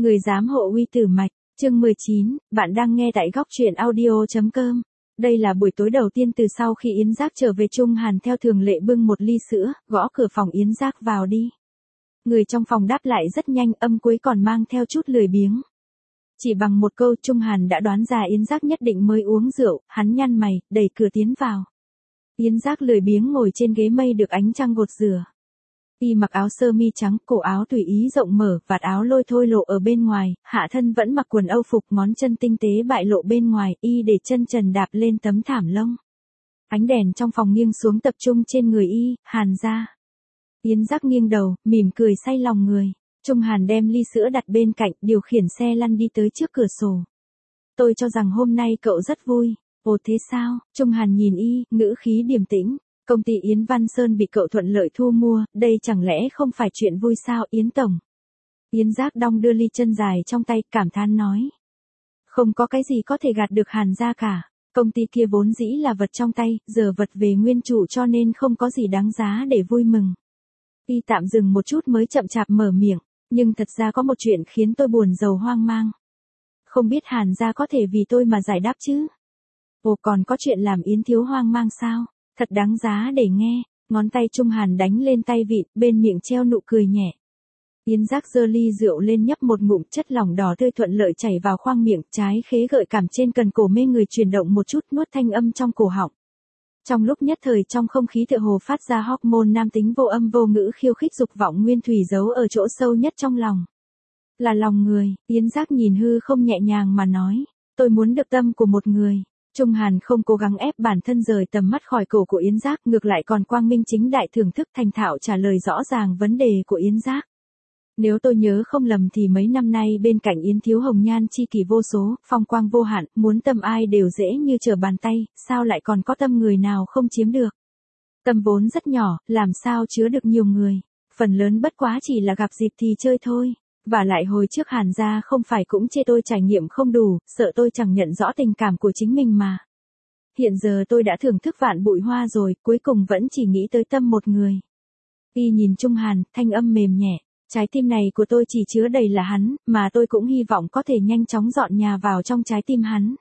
Người giám hộ uy tử mạch, chương 19, bạn đang nghe tại góc truyện audio.com. Đây là buổi tối đầu tiên từ sau khi Yến Giác trở về. Trung Hàn theo thường lệ bưng một ly sữa, gõ cửa phòng Yến Giác vào đi. Người trong phòng đáp lại rất nhanh, âm cuối còn mang theo chút lười biếng. Chỉ bằng một câu Trung Hàn đã đoán ra Yến Giác nhất định mới uống rượu, hắn nhăn mày, đẩy cửa tiến vào. Yến Giác lười biếng ngồi trên ghế mây được ánh trăng gột rửa. Y mặc áo sơ mi trắng, cổ áo tùy ý rộng mở, vạt áo lôi thôi lộ ở bên ngoài, hạ thân vẫn mặc quần âu phục, ngón chân tinh tế bại lộ bên ngoài, y để chân trần đạp lên tấm thảm lông. Ánh đèn trong phòng nghiêng xuống tập trung trên người y, Hàn ra. Yến Giác nghiêng đầu, mỉm cười say lòng người. Trung Hàn đem ly sữa đặt bên cạnh, điều khiển xe lăn đi tới trước cửa sổ. Tôi cho rằng hôm nay cậu rất vui. Ồ thế sao? Trung Hàn nhìn y, ngữ khí điềm tĩnh. Công ty Yến Văn Sơn bị cậu thuận lợi thu mua, đây chẳng lẽ không phải chuyện vui sao Yến Tổng? Yến Giác đong đưa ly chân dài trong tay, cảm thán nói. Không có cái gì có thể gạt được Hàn ra cả. Công ty kia vốn dĩ là vật trong tay, giờ vật về nguyên chủ cho nên không có gì đáng giá để vui mừng. Y tạm dừng một chút mới chậm chạp mở miệng, nhưng thật ra có một chuyện khiến tôi buồn rầu hoang mang. Không biết Hàn ra có thể vì tôi mà giải đáp chứ? Ồ còn có chuyện làm Yến thiếu hoang mang sao? Thật đáng giá để nghe. Ngón tay Trung Hàn đánh lên tay vịn, bên miệng treo nụ cười nhẹ. Yến Giác giơ ly rượu lên nhấp một ngụm, chất lỏng đỏ tươi thuận lợi chảy vào khoang miệng, trái khế gợi cảm trên cần cổ mê người chuyển động một chút, nuốt thanh âm trong cổ họng. Trong lúc nhất thời trong không khí tựa hồ phát ra hormone nam tính vô âm vô ngữ khiêu khích dục vọng nguyên thủy giấu ở chỗ sâu nhất trong lòng. Là lòng người. Yến Giác nhìn hư không nhẹ nhàng mà nói. Tôi muốn được tâm của một người. Trung Hàn không cố gắng ép bản thân rời tầm mắt khỏi cổ của Yến Giác, ngược lại còn quang minh chính đại thưởng thức thành thạo trả lời rõ ràng vấn đề của Yến Giác. Nếu tôi nhớ không lầm thì mấy năm nay bên cạnh Yến thiếu hồng nhan chi kỷ vô số, phong quang vô hạn, muốn tâm ai đều dễ như trở bàn tay, sao lại còn có tâm người nào không chiếm được? Tâm vốn rất nhỏ, làm sao chứa được nhiều người, phần lớn bất quá chỉ là gặp dịp thì chơi thôi. Và lại hồi trước Hàn gia không phải cũng chê tôi trải nghiệm không đủ, sợ tôi chẳng nhận rõ tình cảm của chính mình mà. Hiện giờ tôi đã thưởng thức vạn bụi hoa rồi, cuối cùng vẫn chỉ nghĩ tới tâm một người. Y nhìn Trung Hàn, thanh âm mềm nhẹ, trái tim này của tôi chỉ chứa đầy là hắn, mà tôi cũng hy vọng có thể nhanh chóng dọn nhà vào trong trái tim hắn.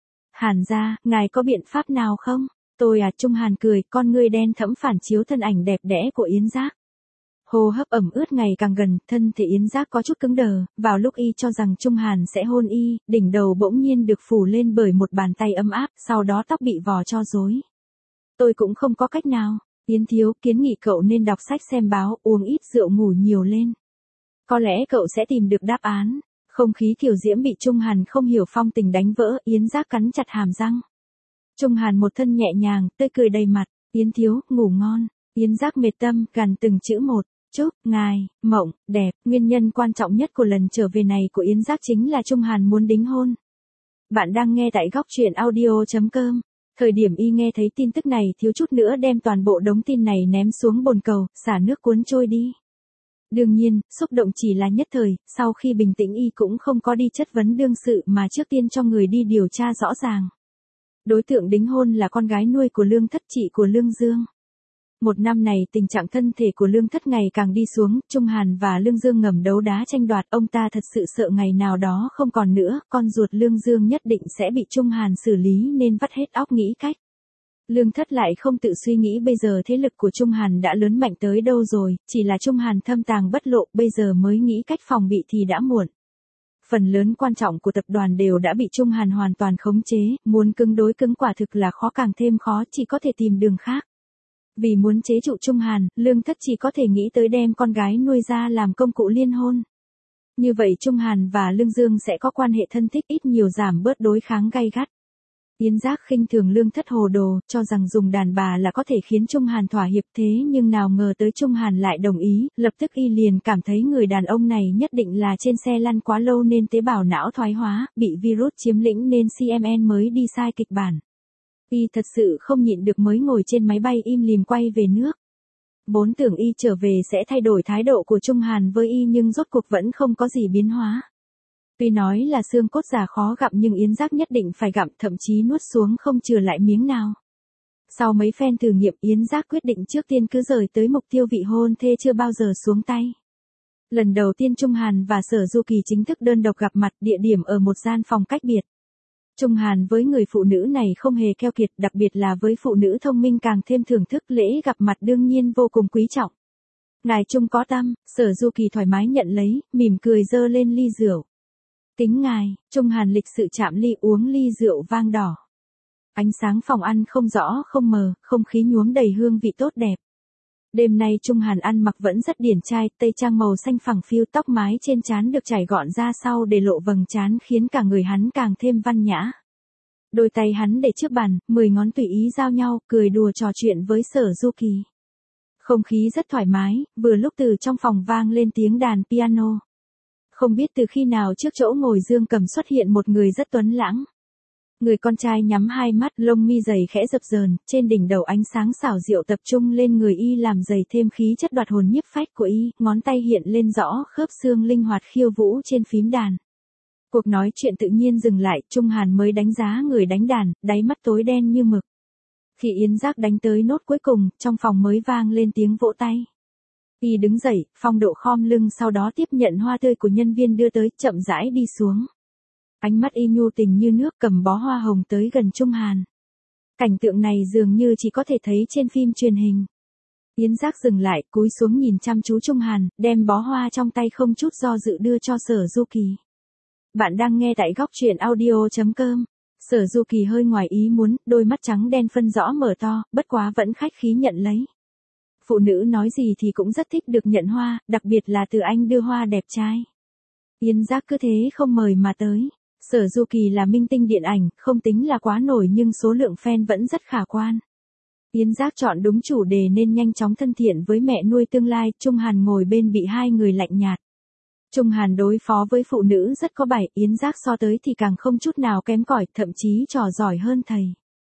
Hàn gia, ngài có biện pháp nào không? Tôi à, Trung Hàn cười, con ngươi đen thẫm phản chiếu thân ảnh đẹp đẽ của Yến Giác. Hô hấp ẩm ướt ngày càng gần, thân thể Yến Giác có chút cứng đờ, vào lúc y cho rằng Trung Hàn sẽ hôn y, đỉnh đầu bỗng nhiên được phủ lên bởi một bàn tay ấm áp, sau đó tóc bị vò cho rối. Tôi cũng không có cách nào. Yến thiếu, kiến nghị cậu nên đọc sách xem báo, uống ít rượu, ngủ nhiều lên. Có lẽ cậu sẽ tìm được đáp án. Không khí kiều diễm bị Trung Hàn không hiểu phong tình đánh vỡ, Yến Giác cắn chặt hàm răng. Trung Hàn một thân nhẹ nhàng, tươi cười đầy mặt, Yến thiếu, ngủ ngon. Yến Giác mệt tâm, gằn từng chữ một. Chúc ngài mộng đẹp. Nguyên nhân quan trọng nhất của lần trở về này của Yến Giác chính là Trung Hàn muốn đính hôn. Bạn đang nghe tại góc truyện audio.com. Thời điểm y nghe thấy tin tức này thiếu chút nữa đem toàn bộ đống tin này ném xuống bồn cầu, xả nước cuốn trôi đi. Đương nhiên, xúc động chỉ là nhất thời, sau khi bình tĩnh y cũng không có đi chất vấn đương sự mà trước tiên cho người đi điều tra rõ ràng. Đối tượng đính hôn là con gái nuôi của Lương Thất, chị của Lương Dương. Một năm này tình trạng thân thể của Lương Thất ngày càng đi xuống, Trung Hàn và Lương Dương ngầm đấu đá tranh đoạt, ông ta thật sự sợ ngày nào đó không còn nữa, con ruột Lương Dương nhất định sẽ bị Trung Hàn xử lý nên vắt hết óc nghĩ cách. Lương Thất lại không tự suy nghĩ bây giờ thế lực của Trung Hàn đã lớn mạnh tới đâu rồi, chỉ là Trung Hàn thâm tàng bất lộ, bây giờ mới nghĩ cách phòng bị thì đã muộn. Phần lớn quan trọng của tập đoàn đều đã bị Trung Hàn hoàn toàn khống chế, muốn cứng đối cứng quả thực là khó càng thêm khó, chỉ có thể tìm đường khác. Vì muốn chế trụ Trung Hàn, Lương Thất chỉ có thể nghĩ tới đem con gái nuôi ra làm công cụ liên hôn. Như vậy Trung Hàn và Lương Dương sẽ có quan hệ thân thích, ít nhiều giảm bớt đối kháng gay gắt. Yến Giác khinh thường Lương Thất hồ đồ, cho rằng dùng đàn bà là có thể khiến Trung Hàn thỏa hiệp, thế nhưng nào ngờ tới Trung Hàn lại đồng ý, lập tức y liền cảm thấy người đàn ông này nhất định là trên xe lăn quá lâu nên tế bào não thoái hóa, bị virus chiếm lĩnh nên CMN mới đi sai kịch bản. Y thật sự không nhịn được mới ngồi trên máy bay im lìm quay về nước. Vốn tưởng y trở về sẽ thay đổi thái độ của Trung Hàn với y nhưng rốt cuộc vẫn không có gì biến hóa. Tuy nói là xương cốt già khó gặm nhưng Yến Giác nhất định phải gặm, thậm chí nuốt xuống không chừa lại miếng nào. Sau mấy phen thử nghiệm Yến Giác quyết định trước tiên cứ rời tới mục tiêu vị hôn thê chưa bao giờ xuống tay. Lần đầu tiên Trung Hàn và Sở Du Kỳ chính thức đơn độc gặp mặt, địa điểm ở một gian phòng cách biệt. Trung Hàn với người phụ nữ này không hề keo kiệt, đặc biệt là với phụ nữ thông minh càng thêm thưởng thức, lễ gặp mặt đương nhiên vô cùng quý trọng. Ngài Trung có tâm, Sở Du Kỳ thoải mái nhận lấy, mỉm cười dơ lên ly rượu. Kính ngài, Trung Hàn lịch sự chạm ly uống ly rượu vang đỏ. Ánh sáng phòng ăn không rõ không mờ, không khí nhuốm đầy hương vị tốt đẹp. Đêm nay Trung Hàn ăn mặc vẫn rất điển trai, tây trang màu xanh phẳng phiu, tóc mái trên trán được chải gọn ra sau để lộ vầng trán khiến cả người hắn càng thêm văn nhã. Đôi tay hắn để trước bàn, 10 ngón tùy ý giao nhau, cười đùa trò chuyện với Sở Du Kỳ. Không khí rất thoải mái, vừa lúc từ trong phòng vang lên tiếng đàn piano. Không biết từ khi nào trước chỗ ngồi Dương Cầm xuất hiện một người rất tuấn lãng. Người con trai nhắm hai mắt, lông mi dày khẽ dập dờn, trên đỉnh đầu ánh sáng xảo diệu tập trung lên người y làm dày thêm khí chất đoạt hồn nhiếp phách của y, ngón tay hiện lên rõ khớp xương linh hoạt khiêu vũ trên phím đàn. Cuộc nói chuyện tự nhiên dừng lại, Trung Hàn mới đánh giá người đánh đàn, đáy mắt tối đen như mực. Khi Yến Giác đánh tới nốt cuối cùng, trong phòng mới vang lên tiếng vỗ tay. Y đứng dậy, phong độ khom lưng sau đó tiếp nhận hoa tươi của nhân viên đưa tới, chậm rãi đi xuống. Ánh mắt y nhu tình như nước, cầm bó hoa hồng tới gần Trung Hàn. Cảnh tượng này dường như chỉ có thể thấy trên phim truyền hình. Yến Giác dừng lại, cúi xuống nhìn chăm chú Trung Hàn, đem bó hoa trong tay không chút do dự đưa cho Sở Du Kỳ. Bạn đang nghe tại góc truyện audio.com. Sở Du Kỳ hơi ngoài ý muốn, đôi mắt trắng đen phân rõ mở to, bất quá vẫn khách khí nhận lấy. Phụ nữ nói gì thì cũng rất thích được nhận hoa, đặc biệt là từ anh đưa hoa đẹp trai. Yến Giác cứ thế không mời mà tới. Sở Du Kỳ là minh tinh điện ảnh, không tính là quá nổi nhưng số lượng fan vẫn rất khả quan. Yến Giác chọn đúng chủ đề nên nhanh chóng thân thiện với mẹ nuôi tương lai, Trung Hàn ngồi bên bị hai người lạnh nhạt. Trung Hàn đối phó với phụ nữ rất có bài, Yến Giác so tới thì càng không chút nào kém cỏi, thậm chí trò giỏi hơn thầy.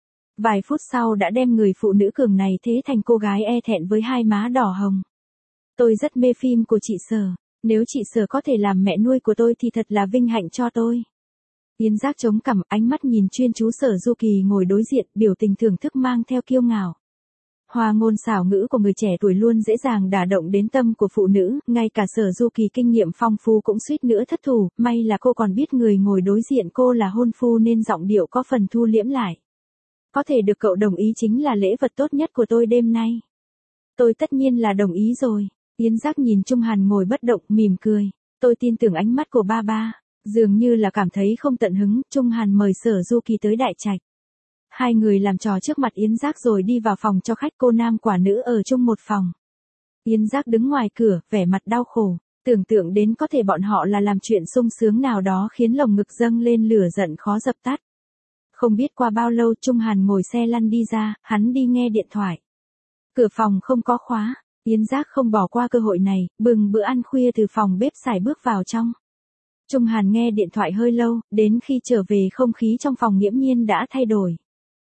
Vài phút sau đã đem người phụ nữ cường này thế thành cô gái e thẹn với hai má đỏ hồng. Tôi rất mê phim của chị Sở, nếu chị Sở có thể làm mẹ nuôi của tôi thì thật là vinh hạnh cho tôi. Yến Giác chống cằm, ánh mắt nhìn chuyên chú Sở Du Kỳ ngồi đối diện, biểu tình thưởng thức mang theo kiêu ngạo. Hoa ngôn xảo ngữ của người trẻ tuổi luôn dễ dàng đả động đến tâm của phụ nữ, ngay cả Sở Du Kỳ kinh nghiệm phong phú cũng suýt nữa thất thủ, may là cô còn biết người ngồi đối diện cô là hôn phu nên giọng điệu có phần thu liễm lại. Có thể được cậu đồng ý chính là lễ vật tốt nhất của tôi đêm nay. Tôi tất nhiên là đồng ý rồi. Yến Giác nhìn Trung Hàn ngồi bất động, mỉm cười. Tôi tin tưởng ánh mắt của ba. Dường như là cảm thấy không tận hứng, Trung Hàn mời Sở Du Kỳ tới đại trạch. Hai người làm trò trước mặt Yến Giác rồi đi vào phòng cho khách, cô nam quả nữ ở chung một phòng. Yến Giác đứng ngoài cửa, vẻ mặt đau khổ, tưởng tượng đến có thể bọn họ là làm chuyện sung sướng nào đó khiến lồng ngực dâng lên lửa giận khó dập tắt. Không biết qua bao lâu Trung Hàn ngồi xe lăn đi ra, hắn đi nghe điện thoại. Cửa phòng không có khóa, Yến Giác không bỏ qua cơ hội này, bưng bữa ăn khuya từ phòng bếp xài bước vào trong. Trung Hàn nghe điện thoại hơi lâu, đến khi trở về không khí trong phòng nghiễm nhiên đã thay đổi.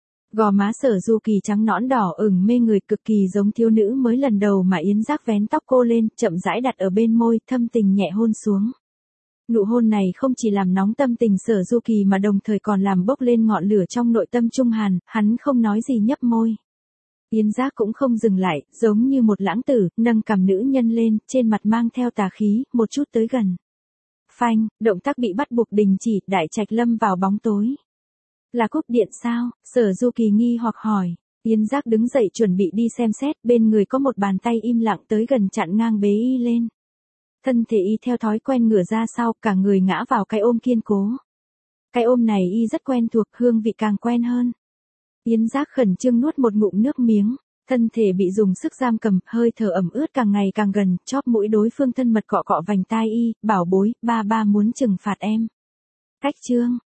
Gò má Sở Du Kỳ trắng nõn đỏ ửng mê người, cực kỳ giống thiếu nữ mới lần đầu mà Yến Giác vén tóc cô lên, chậm rãi đặt ở bên môi, thâm tình nhẹ hôn xuống. Nụ hôn này không chỉ làm nóng tâm tình Sở Du Kỳ mà đồng thời còn làm bốc lên ngọn lửa trong nội tâm Trung Hàn, hắn không nói gì nhấp môi. Yến Giác cũng không dừng lại, giống như một lãng tử, nâng cằm nữ nhân lên, trên mặt mang theo tà khí, một chút tới gần. Phanh, động tác bị bắt buộc đình chỉ, đại trạch lâm vào bóng tối. Là cúp điện sao? Sở Du Kỳ nghi hoặc hỏi. Yến Giác đứng dậy chuẩn bị đi xem xét, bên người có một bàn tay im lặng tới gần chặn ngang bế y lên. Thân thể y theo thói quen ngửa ra sau, cả người ngã vào cái ôm kiên cố. Cái ôm này y rất quen thuộc, hương vị càng quen hơn. Yến Giác khẩn trương nuốt một ngụm nước miếng, thân thể bị dùng sức giam cầm, hơi thở ẩm ướt càng ngày càng gần, chóp mũi đối phương thân mật cọ cọ vành tai y, bảo bối, ba muốn trừng phạt em. Cách chương,